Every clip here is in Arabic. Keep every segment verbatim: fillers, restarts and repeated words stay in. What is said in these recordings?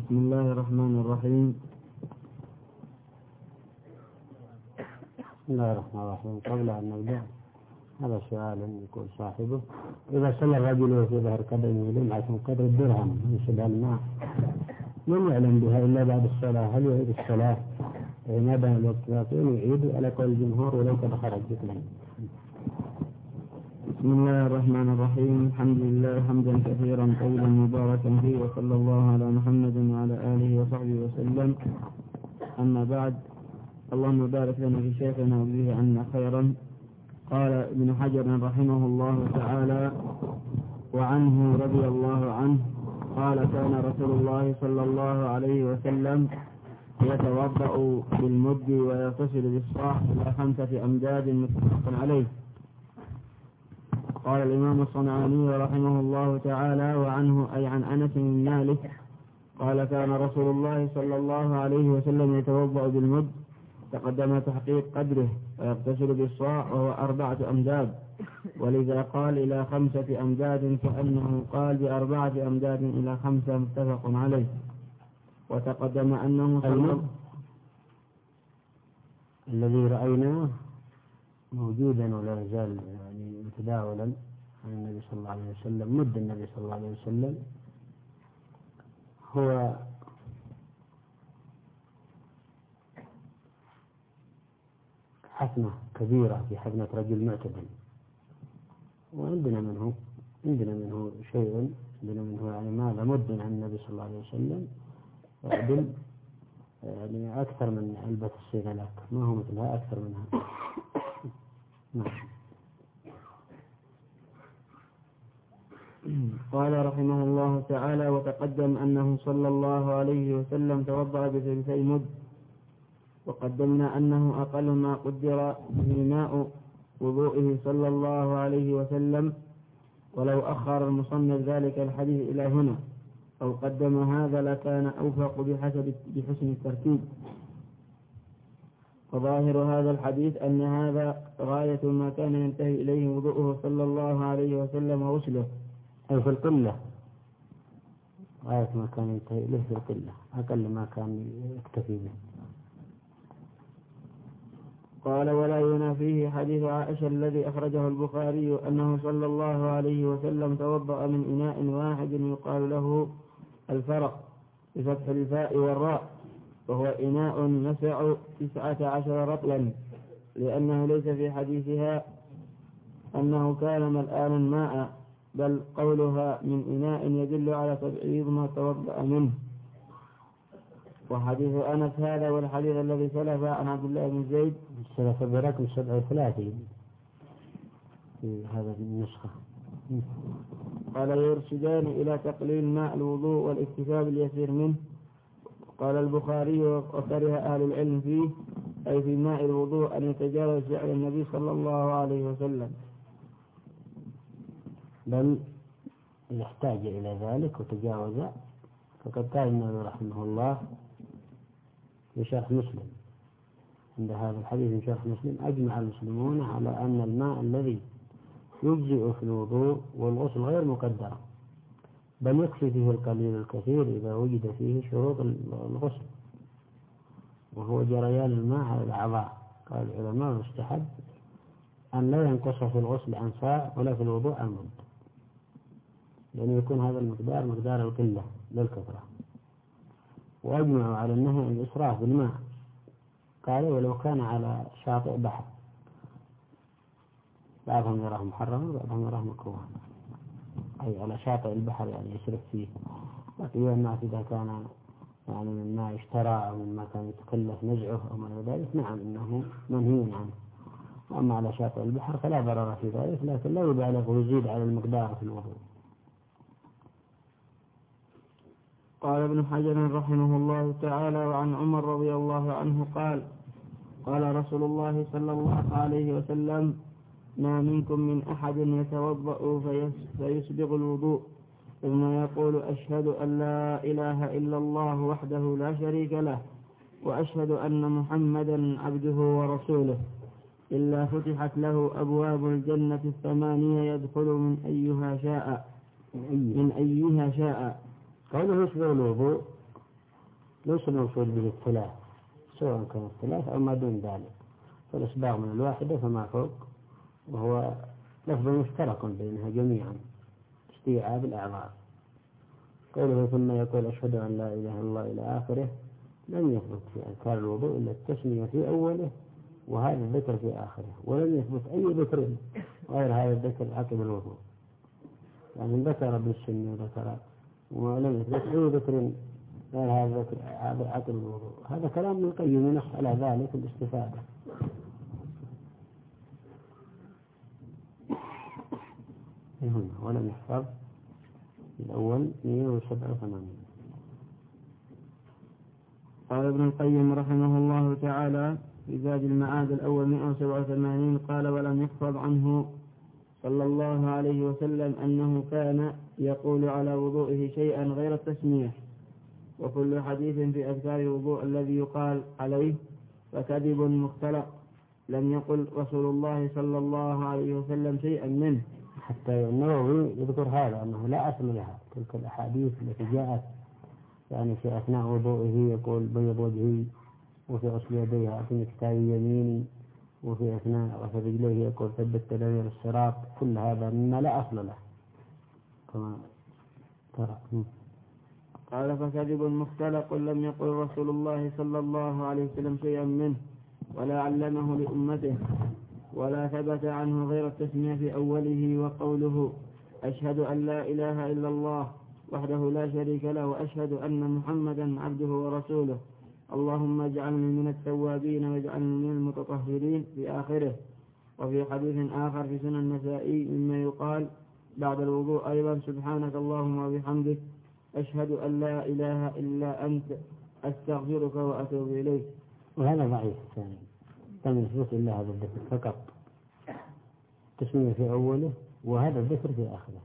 بسم الله الرحمن الرحيم. بسم الله الرحمن الرحيم. قبل أن نبدأ هذا سؤال يقول صاحبه: إذا صلى الرجل في ظهر قدمه لمعة قدر الدرهم من شبه الماء من يعلم بها إلا بعد الصلاة، هل يعيد الصلاة؟ ما دام الوقت باقي يعيد على قول الجمهور ولو قد خرج مثلا. بسم الله الرحمن الرحيم. الحمد لله حمدا كثيرا طيبا مباركا فيه، وصلى الله على محمد وعلى آله وصحبه وسلم. أما بعد، اللهم بارك لنا في شيخنا وجزه عنا خيرا. قال ابن حجر رحمه الله تعالى: وعنه رضي الله عنه قال: كان رسول الله صلى الله عليه وسلم يتوضأ بالمد ويغتسل بالصاع إلى خمسة أمداد متفق عليه. قال الإمام الصنعاني رحمه الله تعالى: وعنه أي عن أنس بن مالك قال: كان رسول الله صلى الله عليه وسلم يتوضأ بالمد، تقدم تحقيق قدره، ويغتسل بالصاع وهو أربعة أمداد، ولذا قال إلى خمسة أمداد كأنه قال بأربعة أمداد إلى خمسة، متفق عليه. وتقدم أنه صلى الذي رأيناه موجودا ولا يزال يعني متداولا عن النبي صلى الله عليه وسلم. مد النبي صلى الله عليه وسلم هو حفنة كبيرة في حفنة رجل معتدل، وعندنا منه عندنا منه شيء عندنا منه يعني ماذا مد عن النبي صلى الله عليه وسلم يعدل يعني أكثر من علبة السيغلاك، ما هو مثلها، أكثر منها. نعم. قال رحمه الله تعالى: وتقدم أنه صلى الله عليه وسلم توضأ بثلثي مد، وقدمنا أنه أقل ما قدر به ماء وضوئه صلى الله عليه وسلم، ولو أخر المصنف ذلك الحديث إلى هنا أو قدم هذا لكان أوفق بحسب بحسن الترتيب. وظاهر هذا الحديث أن هذا غاية ما كان ينتهي إليه وضوءه صلى الله عليه وسلم وغسله، أي في القلة، غاية ما كان ينتهي إليه في القلة، أقل ما كان يكتفي به. قال: ولا ينافيه حديث عائشة الذي أخرجه البخاري أنه صلى الله عليه وسلم توضأ من إناء واحد يقال له الفرق بفتح الفاء والراء، وهو إناء نسع تسعة عشر رطلا، لأنه ليس في حديثها أنه كان ملآنا ماء، بل قولها من إناء يدل على تبعيض ما توضأ منه. وحديث أنس هذا والحديث الذي سلف عن عبد الله بن زيد سلف برقم سبعة وثلاثين في هذا النسخة. قال: يرشدان إلى تقليل ماء الوضوء والاكتفاء اليسير منه. قال البخاري: وكره أهل العلم فيه أي في ماء الوضوء أن يتجاوز فعل النبي صلى الله عليه وسلم، بل يحتاج إلى ذلك وتجاوز. فقد قال النبي رحمه الله في شرح مسلم عند هذا الحديث في شرح مسلم: أجمع المسلمون على أن الماء الذي يجزئ في الوضوء والغسل غير مقدر، بل يكفي فيه القليل الكثير إذا وجد فيه شروط الغسل، وهو جريان الماء على الأعضاء. قال العلماء: مستحب أن لا ينقص في الغسل عن صاع ولا في الوضوء عن مد، لأن يكون هذا المقدار مقدار القلة للكثرة. وأجمعوا على النهي عن الإسراف بالماء، قالوا ولو كان على شاطئ بحر، بعضهم يراه محرما وبعضهم يراه مكروها، أي على شاطئ البحر يعني يسرف فيه. بقي الناس إذا كان يعني من ما اشترى أو من ما كان يتكلف نزعه أو ما ذلك، نعم إنه منهي عنه. وأما على شاطئ البحر فلا ضرر في ذلك، لكن لا يبالغ ويزيد على المقدار في الوضوء. قال ابن حجر رحمه الله تعالى: وعن عمر رضي الله عنه قال: قال رسول الله صلى الله عليه وسلم: ما منكم من أحد يتوضأ فيسبغ الوضوء ثم يقول: أشهد أن لا إله إلا الله وحده لا شريك له وأشهد أن محمدا عبده ورسوله، إلا فتحت له أبواب الجنة الثمانية يدخل من أيها شاء من أيها شاء. قوله يسبغ الوضوء ليس المقصود به الثلاث، سواء كان الثلاث أو ما دون ذلك، فالإسباغ من الواحدة فما فوق، وهو لفظ مشترك بينها جميعا استيعاب الأعضاء. قوله ثم يقول أشهد أن لا إله إلا الله إلى آخره، لم يثبت في أذكار الوضوء إلا التسمية في أوله وهذا الذكر في آخره، ولم يثبت أي ذكر غير هذا الذكر عقب الوضوء، يعني ذكر بالسنة وذكر، ولم يثبت أي ذكر غير هذا الذكر عقب الوضوء. هذا كلام ابن القيم ينص على ذلك الاستفادة. هنا ولم يحفظ الأول مئة وسبعة وثمانين. قال ابن القيم رحمه الله تعالى في زاد المعاد الأول مئة وسبعة وثمانين قال ولم يحفظ عنه صلى الله عليه وسلم أنه كان يقول على وضوئه شيئا غير التسمية، وكل حديث في أذكار الوضوء الذي يقال عليه فكذب مختلق، لم يقل رسول الله صلى الله عليه وسلم شيئا منه. حتى النووي يذكر هذا أنه لا أصل لها، تلك الأحاديث التي جاءت يعني في أثناء وضوئه يقول بيض وجهي، وفي غسل يديها في كتاب يميني، وفي أثناء غسل رجليه يقول ثبت تدابير الصراط، كل هذا مما لا أصل له كما ترى. قال فكذب مختلق لم يقل رسول الله صلى الله عليه وسلم شيئا منه ولا علمه لأمته، ولا ثبت عنه غير التسمية في أوله وقوله أشهد أن لا إله إلا الله وحده لا شريك له وأشهد أن محمدا عبده ورسوله اللهم اجعلني من التوابين واجعلني من المتطهرين في آخره. وفي حديث آخر في سنن النسائي مما يقال بعد الوضوء أيضا سبحانك اللهم وبحمدك أشهد أن لا إله إلا أنت أستغفرك وأتوب إليك. وهذا ضعيف ثاني، لم يثبت إلا هذا الذكر فقط، تسمية في أوله وهذا الذكر في آخره.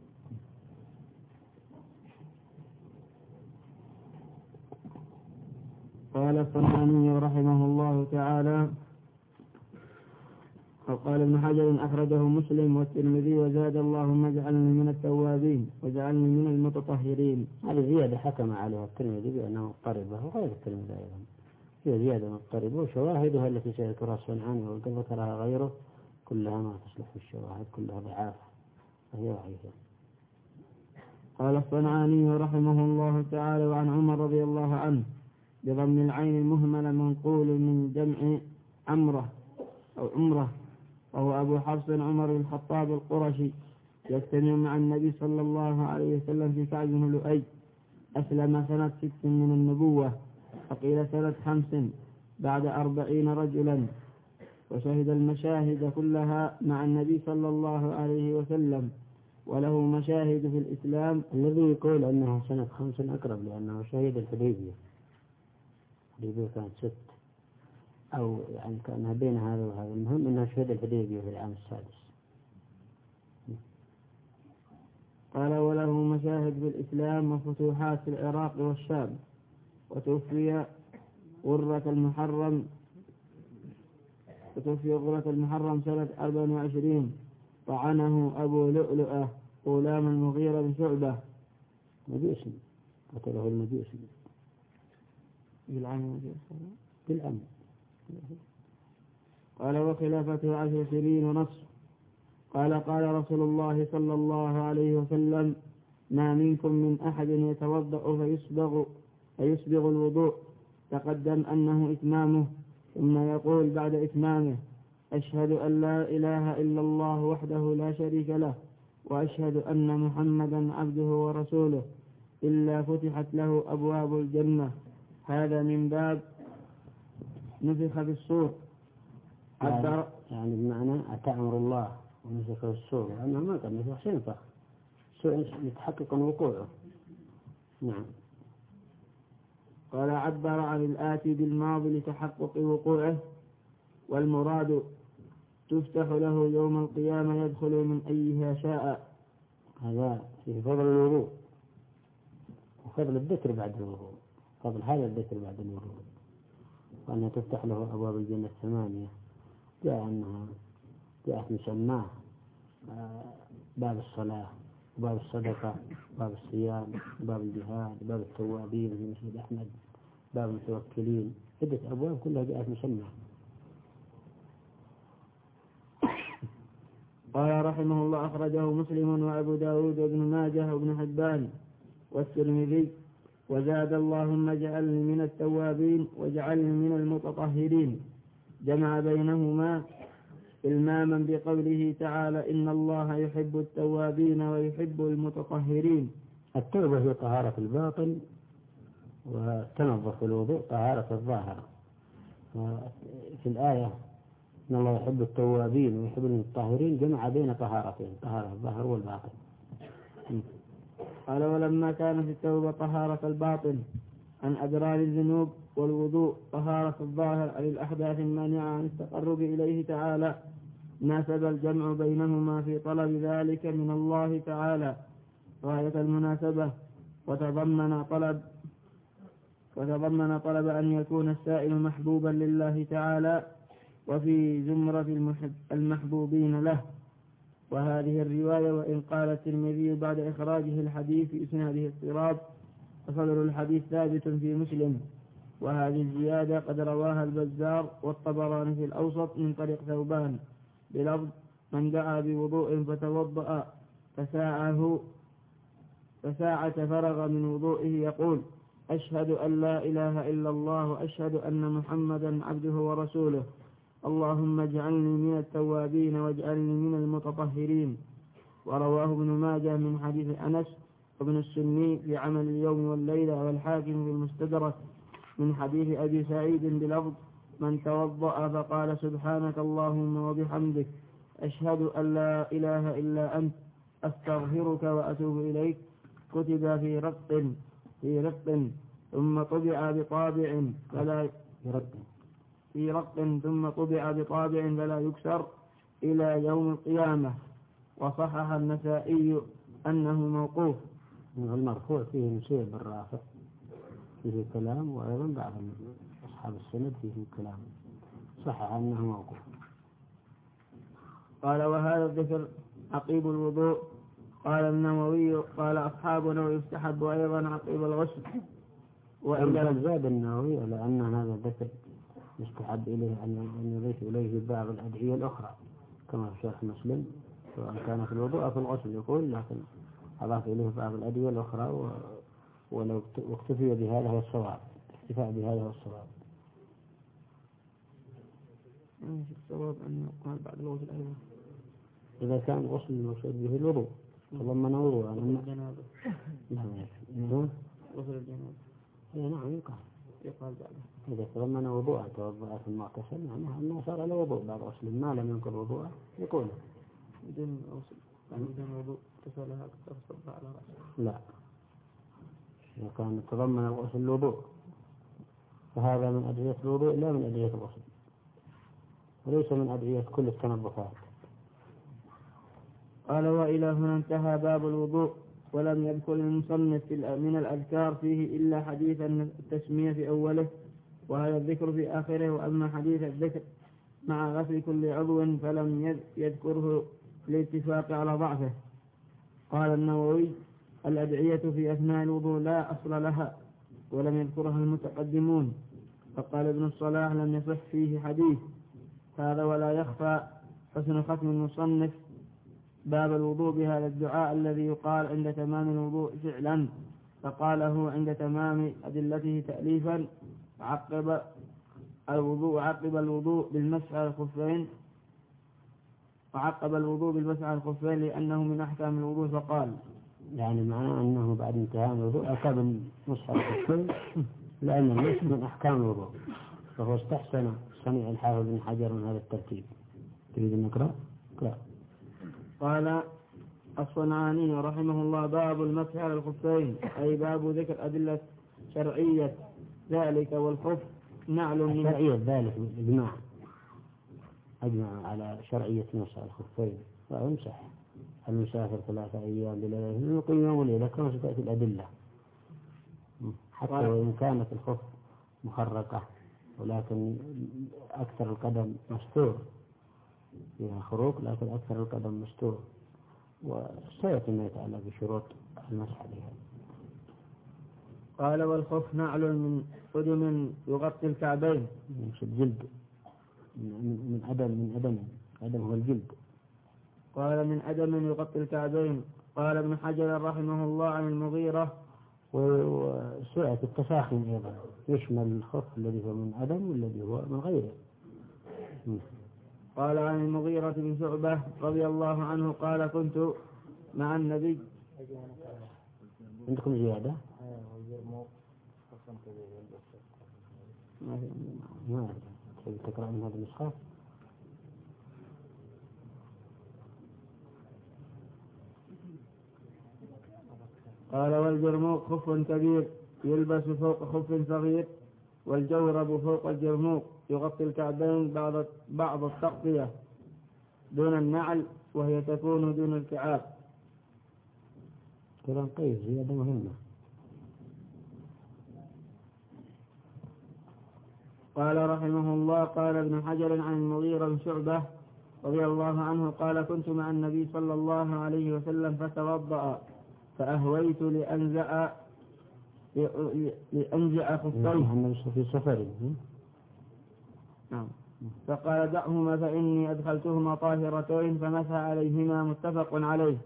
قال الصنعاني رحمه الله تعالى وقال ابن حجر أخرجه مسلم والترمذي وزاد اللهم اجعلني من التوابين واجعلني من المتطهرين. هذه زيادة حكم عليها الترمذي بأنه مضطربة وغير الترمذي أيضا، هي زيادة مضطربة وشواهدها التي سيذكرها الصنعاني وقد ذكرها غيره كلها ما تصلح في الشواهد، كلها ضعاف فهي ضعيفة. قال الصنعاني رحمه الله تعالى وعن عمر رضي الله عنه بضم العين المهملة منقول من جمع عمره أو عمره، وهو أبو حفص عمر بن الخطاب القرشي يجتمع مع النبي صلى الله عليه وسلم في كعب بن لؤي، أسلم سنة ست من النبوة فقيل سنة خمس بعد أربعين رجلا، وشهد المشاهد كلها مع النبي صلى الله عليه وسلم، وله مشاهد في الإسلام. الذي يقول أنه سنة خمس أقرب لأنه شهد الحديبية، الحديبية كانت ست أو يعني كأنها بين هذا وهذا، المهم أنها شهد الحديبية في العام السادس. قال وله مشاهد في الإسلام وفتوحات في العراق والشام، وتوفي غرة المحرم وتوفي غرة المحرم سنة أربع وعشرين، طعنه أبو لؤلؤة غلام المغيرة بن شعبة مجوسي، قتله المجوسي بالعام بالعام. قال وخلافته عشر سنين ونصف. قال قال رسول الله صلى الله عليه وسلم ما منكم من أحد يتوضأ فيسبغ فيسبغ الوضوء تقدم أنه إتمامه، ثم يقول بعد إتمامه أشهد أن لا إله إلا الله وحده لا شريك له وأشهد أن محمدا عبده ورسوله إلا فتحت له أبواب الجنة. هذا من باب نفخ في الصور، يعني, يعني بمعنى أتأمر الله ونفخ في الصور، لأنه ما كان نفخ سينفخ يتحقق وقوعه. نعم. قال عبر عن الآتي بالماضي لتحقق وقوعه، والمراد تفتح له يوم القيامة يدخل من أيها شاء. هذا في فضل الوضوء وفضل الذكر بعد الوضوء، فضل هذا الذكر بعد الوضوء، وأنها تفتح له أبواب الجنة الثمانية. جاء أنها جاءت مسماه باب الصلاة وباب الصدقة وباب الصيام وباب الجهاد وباب التوابين في مسجد أحمد باب المتوكلين، عدة أبواب كلها جاءت مسمى. قال رحمه الله أخرجه مسلم وأبو داود وابن ماجه وابن حبان والترمذي، وزاد اللهم اجعلني من التوابين واجعلني من المتطهرين، جمع بينهما إلماما بقوله تعالى إن الله يحب التوابين ويحب المتطهرين. التوبة هي طهارة الباطن، وتنظف الوضوء طهارة الظاهر. في الآية إن الله يحب التوابين ويحب المتطهرين جمع بين طهارتين، طهارة الظاهر والباطن. قال ولما كان في التوبة طهارة الباطن عن أدرار الذنوب، والوضوء طهارة الظاهر عن الأحداث المانعة عن التقرب إليه تعالى، ناسب الجمع بينهما في طلب ذلك من الله تعالى غاية المناسبة، وتضمن طلب وتضمن طلب أن يكون السائل محبوبا لله تعالى وفي زمرة المحبوبين له. وهذه الرواية وإن قال الترمذي بعد إخراجه الحديث في إسناده اضطراب، فصدر الحديث ثابت في مسلم، وهذه الزيادة قد رواها البزار والطبراني في الأوسط من طريق ثوبان بلفظ من دعا بوضوء فتوضأ فساعه فساعة فرغ من وضوئه يقول أشهد أن لا إله إلا الله وأشهد أن محمدا عبده ورسوله، اللهم اجعلني من التوابين واجعلني من المتطهرين. ورواه ابن ماجه من حديث أنس وابن السني في عمل اليوم والليلة، والحاكم في المستدرك من حديث أبي سعيد بلفظ من توضأ فقال سبحانك اللهم وبحمدك أشهد أن لا إله إلا أنت أستغفرك وأتوب إليك، كتب في رق في رق ثم طبع بطابع فلا في رق ثم طبع بطابع فلا يكسر إلى يوم القيامة. وصحح النسائي أنه موقوف. المرفوع فيه مسير بالرافع فيه كلام، وأيضا بعض أصحاب السند فيه كلام، صحح أنه موقوف. قال وهذا الذكر عقيب الوضوء. قال النووي قال أصحابنا ويستحب أيضا عقيب الغسل. وإلا زاد النووي على أن هذا الذكر يستحب إليه أن يضيف إليه بعض الأدعية الأخرى كما في شرح مسلم، سواء كان في الوضوء أو في الغسل يقول، لكن أضاف إليه بعض الأدعية الأخرى، و... ولو اكتفي بهذا هو الصواب، اكتفاء بهذا هو الصواب. الصواب أن يقال بعد الغسل أيضا إذا كان الغسل المقصود به الوضوء تضمن وضوء غسل الجنابة. نعم يكفي. غسل الجنابة. نعم يقال يقال بعده. إذا تضمن وضوءا توضأ في المغتسل معناها أنه صار على وضوء بعد غسل، ما لم ينقل وضوءه يقول بدون غسل بدون وضوء تسألها أكثر صبها على رأسه. لا، إذا كان تضمن الغسل الوضوء فهذا من أدعية الوضوء لا من أدعية الغسل، وليس من أدعية كل التنظفات. قال وإلى هنا انتهى باب الوضوء، ولم يذكر المصنف من الأذكار فيه إلا حديث التسمية في أوله، وهذا الذكر في آخره. وأما حديث الذكر مع غسل كل عضو فلم يذكره للاتفاق على ضعفه. قال النووي الأدعية في أثناء الوضوء لا أصل لها ولم يذكرها المتقدمون. فقال ابن الصلاح لم يصح فيه حديث هذا، ولا يخفى حسن ختم المصنف باب الوضوء بهذا الدعاء الذي يقال عند تمام الوضوء فعلا، فقاله عند تمام أدلته تأليفا، عقب الوضوء عقب الوضوء بالمسح على الخفين وعقب الوضوء بالمسح على الخفين لأنه من أحكام الوضوء. فقال يعني معناه أنه بعد انتهاء الوضوء أكد المسح على الخفين لأن المسح من أحكام الوضوء، فهو استحسن صنيع الحافظ بن حجر من هذا الترتيب. تريد أن نقرأ؟ قرأ. قال الصنعاني رحمه الله باب المسح على الخفين، أي باب ذكر أدلة شرعية ذلك. والخف نعل من شرعية ذلك بالإجماع، أجمع على شرعية مسح الخفين، ويمسح المسافر ثلاثة أيام بليلة يقيم يوم وليلة كما ستأتي الأدلة، حتى وإن كانت الخف مخرقة ولكن أكثر القدم مستور فيها خروق، لكن أكثر القدم مستور، وسيأتي ما يتعلق بشروط المسح عليها. قال والخف نعل من أدم يغطي الكعبين. مش الجلد، من أدم من أدم أدم هو الجلد. قال من أدم يغطي الكعبين. قال ابن حجر رحمه الله عن المغيرة وسرعة التساخن أيضا يشمل الخف الذي هو من أدم والذي هو من غيره. قال عن المغيرة بن شعبة رضي الله عنه قال كنت مع النبي. عندكم زيادة؟ ما ما تبي تقرأ من هذا النسخة؟ قال والجرموق خف كبير يلبس فوق خف صغير، والجورب فوق الجرموق يغطي الكعبين بعض بعض التغطية دون النعل، وهي تكون دون الكعاب. كلام طيب، زيادة مهمة. قال رحمه الله قال ابن حجر عن المغيرة بن شعبة رضي الله عنه قال كنت مع النبي صلى الله عليه وسلم فتوضأ فأهويت لأنزع لأنزع خفيه في سفر. نعم. فقال دعهما فإني أدخلتهما طاهرتين فمسح عليهما، متفق عليه.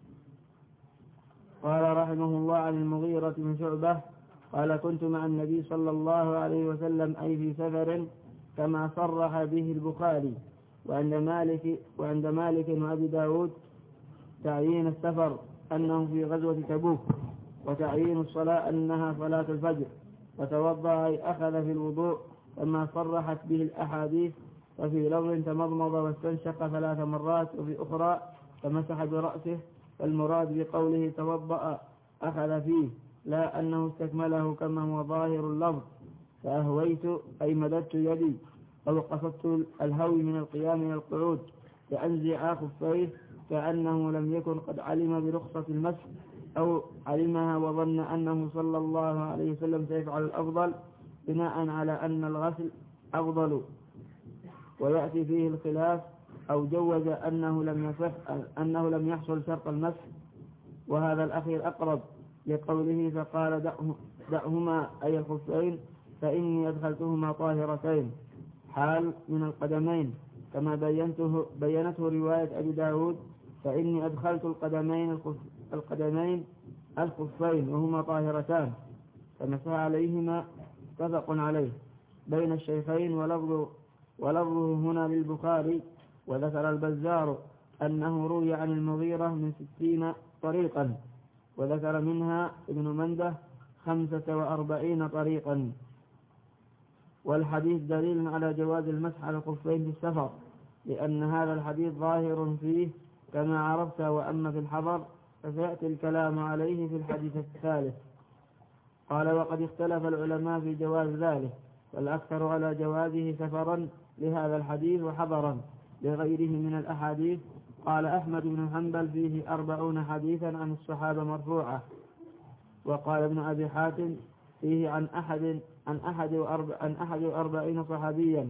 قال رحمه الله عن المغيرة بن شعبة قال كنت مع النبي صلى الله عليه وسلم أي في سفر كما صرح به البخاري. وعند مالك وعند مالك وأبي داود تعيين السفر أنه في غزوة تبوك، وتعيين الصلاة أنها صلاة الفجر، وتوضأ أي أخذ في الوضوء كما صرحت به الأحاديث. وفي لفظ تمضمض واستنشق ثلاث مرات، وفي أخرى فمسح برأسه. فالمراد بقوله توضأ أخذ فيه لا أنه استكمله كما هو ظاهر اللفظ. فأهويت أي مددت يدي أو قصدت الهوي من القيام إلى القعود لأنزع خفيه، كأنه لم يكن قد علم برخصة المسح أو علمها وظن أنه صلى الله عليه وسلم سيفعل الأفضل، بناء على أن الغسل أفضل. ويأتي فيه الخلاف أو جوز أنه لم يصح أنه لم يحصل شرط المسح، وهذا الأخير أقرب لقوله فقال دعه دعهما أي الخفين فإني أدخلتهما طاهرتين حال من القدمين، كما بينته بينته رواية أبي داود فإني أدخلت القدمين الخف القدمين الخفين وهما طاهرتان، فمسح عليهما، متفق عليه بين الشيخين. ولفظ ولفظه هنا للبخاري. وذكر البزار أنه روي عن المغيرة من ستين طريقا، وذكر منها ابن منده خمسة وأربعين طريقا. والحديث دليل على جواز المسح على الخفين في السفر، لأن هذا الحديث ظاهر فيه كما عرفت، وأما في الحضر فسيأتي الكلام عليه في الحديث الثالث. قال وقد اختلف العلماء في جواز ذلك، والأكثر على جوازه سفرا لهذا الحديث وحضرا لغيره من الأحاديث. قال أحمد بن حنبل فيه أربعون حديثا عن الصحابة مرفوعة. وقال ابن أبي حاتم فيه عن أحد عن أحد وأربع عن أحد وأربعين صحابيا.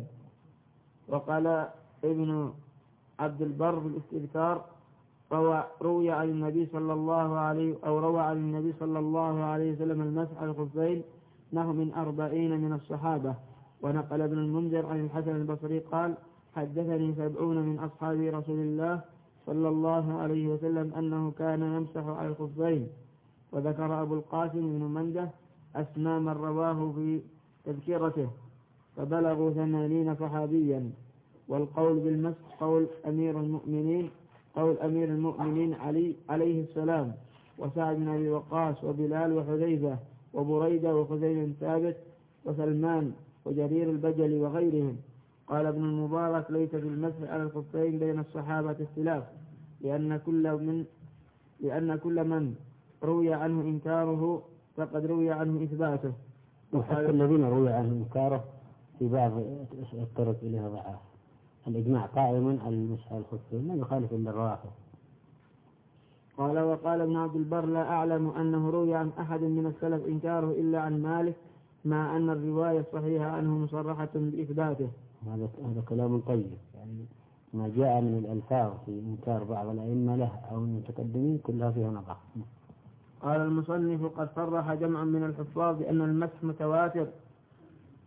وقال ابن عبد البر في الاستذكار روى روي عن النبي صلى الله عليه أو روى عن النبي صلى الله عليه وسلم المسح على الخفين نحو من أربعين من الصحابة. ونقل ابن المنذر عن الحسن البصري قال حدثني سبعون من أصحاب رسول الله صلى الله عليه وسلم أنه كان يمسح على الخفين. وذكر أبو القاسم بن منده أسماء من رواه في تذكرته فبلغوا ثمانين صحابيا. والقول بالمسح قول أمير المؤمنين قول أمير المؤمنين علي عليه السلام، وسعد بن أبي وقاص وبلال وحذيفة وبريدة وخزيم بن ثابت وسلمان وجرير البجلي وغيرهم. قال ابن المبارك ليس في المسح على الخفين بين الصحابة اختلاف، لأن كل من لأن كل من روي عنه إنكاره فقد روي عنه إثباته. وحتى الذين روي عنه إنكاره في بعض الطرق إليها ضعاف. الإجماع قائم على المسح على الخفين لا يخالف إلا الروافض. قال وقال ابن عبد البر لا أعلم أنه روي عن أحد من السلف إنكاره إلا عن مالك، مع أن الرواية الصحيحة عنه مصرحة بإثباته. هذا هذا كلام طيب، يعني ما جاء من الألفاظ في إنكار بعض الأئمة له أو المتقدمين كلها فيها نظر. قال المصنف قد صرح جمع من الحفاظ بأن المسح متواتر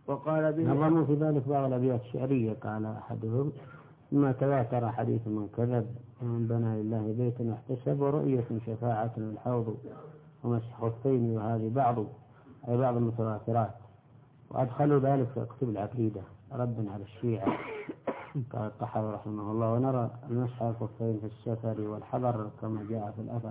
وقال به نظموا في ذلك بعض الأبيات الشعرية. قال أحدهم: ما تواتر حديث من كذب، ومن بنى لله بيتا واحتسب، ورؤية شفاعة الحوض، ومسح خفين، وهذه بعض أي بعض المتواترات. وأدخلوا ذلك في كتب العقيدة ردا على الشيعة. قال الطحاوي رحمه الله: ونرى المسح الخفين في السفر والحضر كما جاء في الأثر.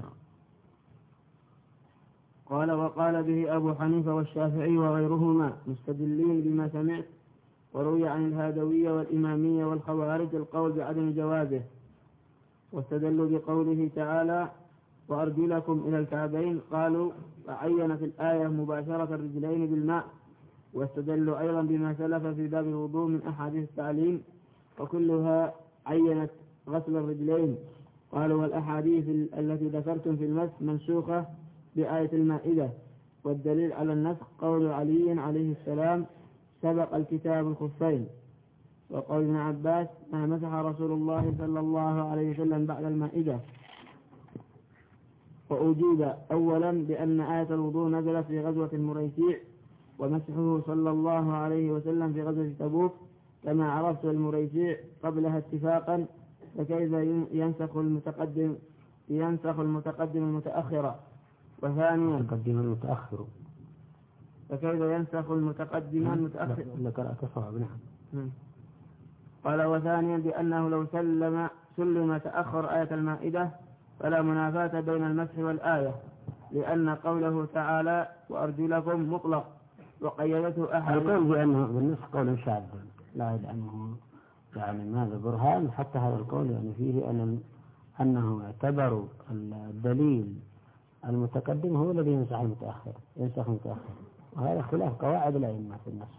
قال: وقال به أبو حنيفة والشافعي وغيرهما مستدلين بما سمعت. وروي عن الهادوية والإمامية والخوارج القول بعدم جوازه، واستدلوا بقوله تعالى: وأرجلكم إلى الكعبين. قالوا: فعين في الآية مباشرة الرجلين بالماء. واستدلوا أيضا بما سلف في باب الوضوء من أحاديث التعليم، وكلها عينت غسل الرجلين. قالوا: والأحاديث التي ذكرتم في المسح منسوخة بآية المائدة. والدليل على النسخ قول علي عليه السلام: سبق الكتاب الخفين. وقول ابن عباس: ما مسح رسول الله صلى الله عليه وسلم بعد المائدة. وأجيب أولا بأن آية الوضوء نزلت في غزوة المريسيع، ومسحه صلى الله عليه وسلم في غزوة تبوك، كما عرفت المريسيع قبلها اتفاقا، فكيف ينسخ المتقدم ينسخ المتقدم المتأخر. وثانيا المتقدم المتأخر فكيف ينسخ المتقدم المتأخر لقرأت صواب. نعم. قال: وثانيا بأنه لو سلم سلم تأخر آية المائدة فلا منافاة بين المسح والآية، لأن قوله تعالى: وأرجلكم مطلق، وقيدته أحد. القول بأنه بالنسخ قول شاذ، لا لأنه يعني ماذا برهان حتى هذا القول يعني فيه أن أنه اعتبروا الدليل المتقدم هو الذي ينسخ المتأخر ينسخ المتأخر، وهذا خلاف قواعد الأئمة في النسخ.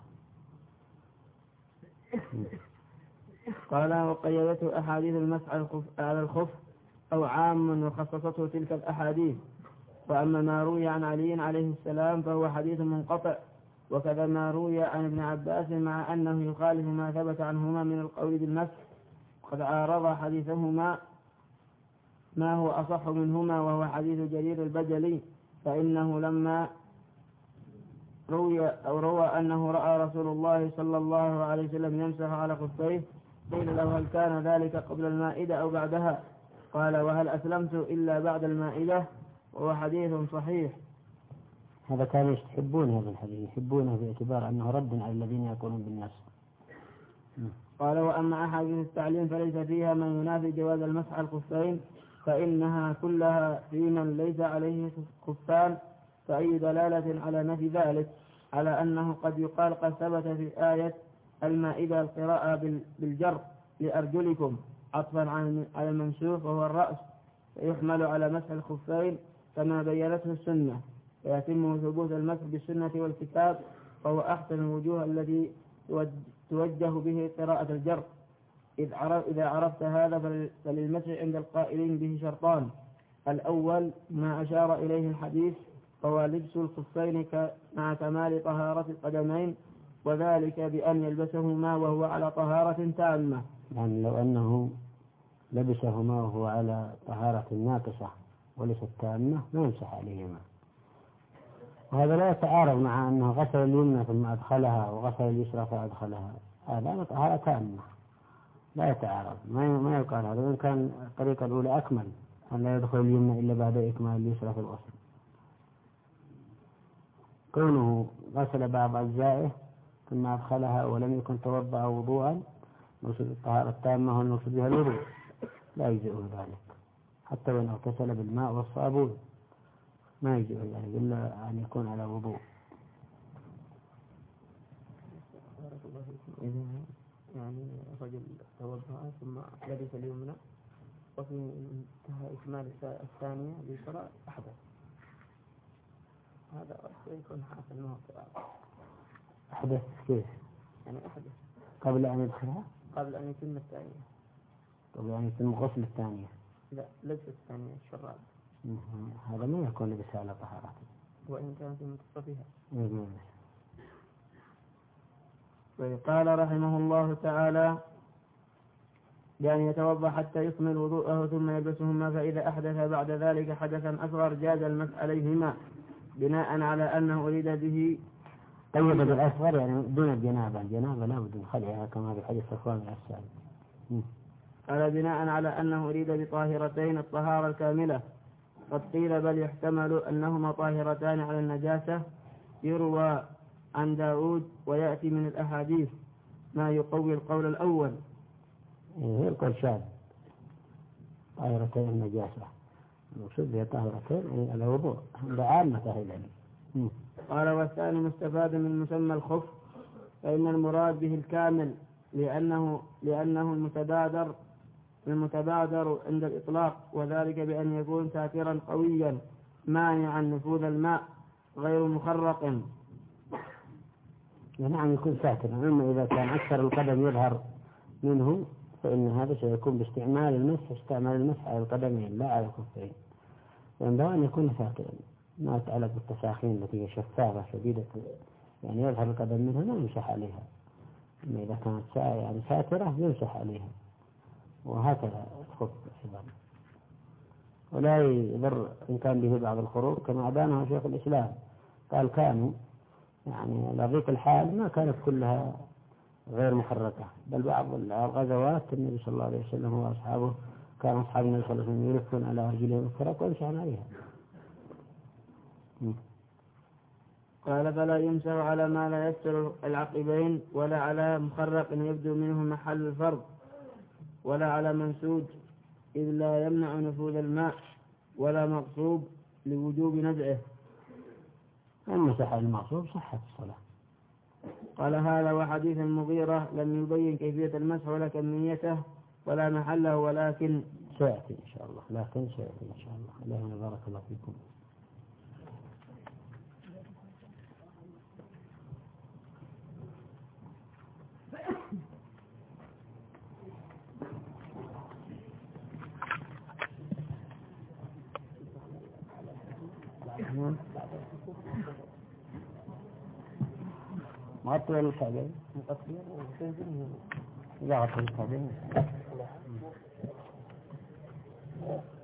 قال: وقيدته أحاديث المسح على الخف أو عام وخصصته تلك الأحاديث. وأما ما روي عن علي عليه السلام فهو حديث منقطع، وكذا ما روي عن ابن عباس، مع أنه يخالف ما ثبت عنهما من القول بالمسح. قد عارض حديثهما ما هو أصح منهما، وهو حديث جرير البجلي، فإنه لما روي أو روى أنه رأى رسول الله صلى الله عليه وسلم يمسح على خفيه، قيل له: هل كان ذلك قبل المائدة أو بعدها؟ قال: وهل أسلمت إلا بعد المائدة؟ وهو حديث صحيح. هذا كانوا يحبون هذا الحديث، يحبونه باعتبار أنه رد على الذين يقولون بالنسخ. قال: وأما أحاديث التعليم فليس فيها من ينافي جواز المسح على الخفين، فإنها كلها في من ليس عليه خفان، فأي دلالة على نفي ذلك، على أنه قد يقال قد ثبت في آية المائدة القراءة بالجر لأرجلكم عطفا على المنسوخ وهو الرأس، فيحمل على مسح الخفين كما بيّنته السنة، فيتم ثبوت المسح بالسنة والكتاب، فهو أحسن الوجوه الذي توجه به قراءة الجر. إذا عرفت هذا فللمسح عند القائلين به شرطان: الأول ما أشار إليه الحديث، فهو لبس الخفين مع كمال طهارة القدمين، وذلك بأن يلبسهما وهو على طهارة تامة. يعني لو أنه لبسهما وهو على طهارة ناقصة وليست تامة ما يمسح عليهما. وهذا لا يتعارض مع أنه غسل اليمنى ثم أدخلها وغسل اليسرى فأدخلها، هذا طهارة تامة لا يتعارض، ما يقال هذا. وإن كان الطريقة الأولى أكمل، أن لا يدخل اليمنى إلا بعد إكمال اليسرى في الغسل. كونه غسل بعض أجزائه ثم أدخلها ولم يكن توضأ وضوءا، نقصد الطهارة التامة والنقصد بها الوضوء، لا يجزئه ذلك حتى وإن اغتسل بالماء والصابون، ما يجزئه ذلك إلا أن يكون على وضوء. يعني رجل توضأ ثم لبس اليمنى وفي انتهى إكمال الثانية اليسرى أحدث، هذا يكون حاصل منه قراءة. أحدث كيف؟ يعني أحدث قبل أن يدخلها؟ قبل أن يتم الثانية، قبل أن يتم غسل الثانية. لا، لبس الثانية الشراب، هذا ما يكون لبسها على طهارته وإن كان في منتصفها. وقال رحمه الله تعالى: بأن يتوضأ حتى يكمل وضوءه ثم يلبسهما، فإذا أحدث بعد ذلك حدثا أصغر جاز المسح عليهما، بناء على أنه أريد به طيب الأصغر يعني دون الجنابة، الجنابة لا بد من خلعها كما في حديث صفوان بن عسال. قال بناء على أنه أريد بطاهرتين الطهارة الكاملة. قد قيل بل يحتمل أنهما طاهرتان على النجاسة، يروى عن داود ويأتي من الأحاديث ما يقوي القول الأول. هي القول شاذ، طاهرتين النجاسة المقصود بها طاهرتين يعني الوضوء عند عامة أهل العلم. قال والثاني مستفاد من مسمى الخف، فإن المراد به الكامل لأنه لأنه المتبادر المتبادر عند الإطلاق، وذلك بأن يكون ساترا قويا مانعا نفوذ الماء غير مخرق. نعم يكون ساترا، أما إذا كان أكثر القدم يظهر منه فإن هذا سيكون باستعمال المسح، استعمال المسح على القدمين لا على الكفين، وينبغي أن يكون ساترا ما يتعلق بالتساخين التي هي شفافة شديدة يعني يظهر القدم منها ما يمسح عليها، أما إذا كانت يعني ساترة يمسح عليها، وهكذا الخف أيضا. ولا يضر إن كان به بعض الخروج كما أبانه شيخ الإسلام، قال كانوا يعني لغيق الحال ما كانت كلها غير مخرقة، بل بعض الغزوات النبي صلى الله عليه وسلم وأصحابه كان أصحاب النبي صلى الله عليه وسلم يلفون على رجلهم الخرق ويمسحون عليها. قال فلا يمسح على ما لا يستر العقبين، ولا على مخرق يبدو منه محل الفرض، ولا على منسوج إذ لا يمنع نفوذ الماء، ولا مغصوب لوجوب نزعه. المسح على المغصوب صحة الصلاة. قال هذا وحديث المغيرة لم يبين كيفية المسح ولا كميته ولا محله، ولكن سيأتي إن شاء الله، لكن سيأتي إن شاء الله. اللهم بارك الله فيكم. ما طول الكعبين مقصير لا غطي الكعبين.